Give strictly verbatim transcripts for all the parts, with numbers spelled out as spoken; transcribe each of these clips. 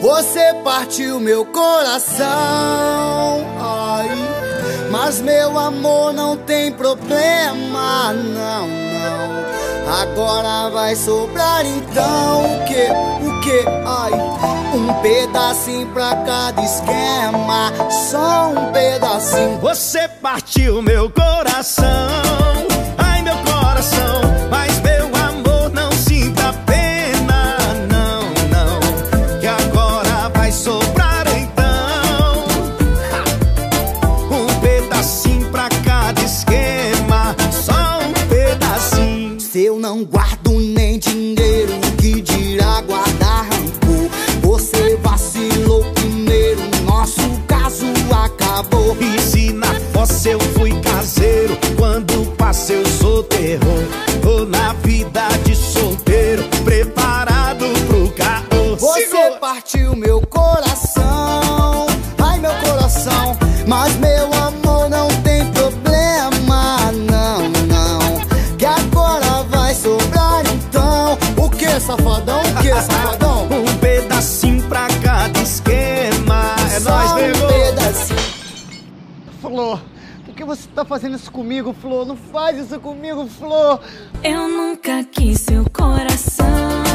Você partiu meu coração, ai, mas meu amor não tem problema, não, não. Agora vai sobrar então o que, o que, ai, um pedacinho pra cada esquema, só um pedacinho. Você partiu meu coração, ai meu coração, mas meu amor não sinta pena, não, não, que agora vai sobrar então um pedacinho pra cada esquema, só um pedacinho. Se eu não guardo nem dinheiro, que dirá guardar rancor? Você vacilou primeiro, nosso caso acabou. E se na fossa eu fui caseiro, quando passei eu sou terror. Tô na vida de solteiro, preparado pro caô. Você partiu meu coração, ai meu coração, mas meu amor não tem problema, não, não, que agora vai sobrar então. O que, safadão? O que, safadão? Um pedacinho pra cada esquema. É nóis, um nego. pedacinho. Flor, por que você tá fazendo isso comigo, Flor? Não faz isso comigo, Flor! Eu nunca quis seu coração.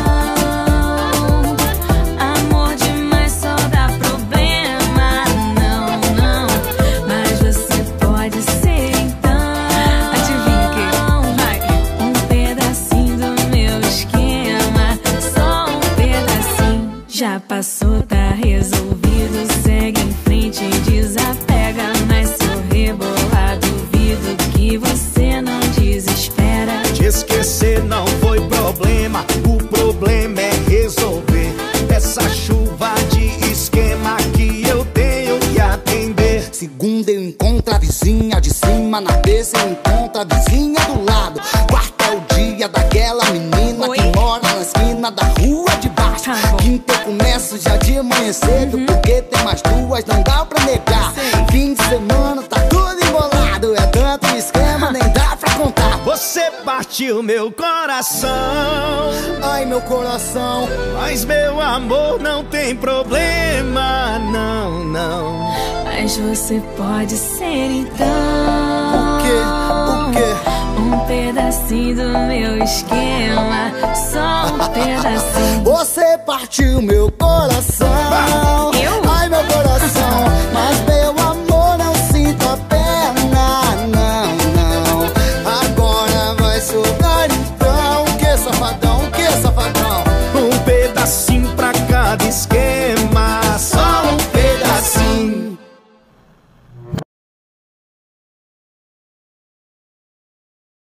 Amor demais só dá problema. Não, não, mas você pode ser então. Adivinha o que? Vai. Um pedacinho do meu esquema, só um pedacinho. Já passou, tá resolvido. Segue em frente, desapega. Mas se eu rebolar, duvido que você não desespera. Te esquecer não foi problema, o problema é resolver essa chuva de esquema que eu tenho que atender. Segunda eu encontro a vizinha de cima, na terça eu encontro a vizinha do lado. Quarta é o dia daquela menina Oi? que mora na esquina da rua de baixo. Tá bom. Quinta eu começo já de manhã cedo, Uhum. porque tem mais duas, não dá pra negar. Sei. Fim de semana tá tudo embolado, é tanto esquema, nem dá pra contar. Você partiu meu coração, Ai meu coração, mas meu amor não tem problema, não, não. Mas você pode ser então. o que, o que? Um pedacinho do meu esquema, só um pedacinho. Você partiu meu coração, Eu?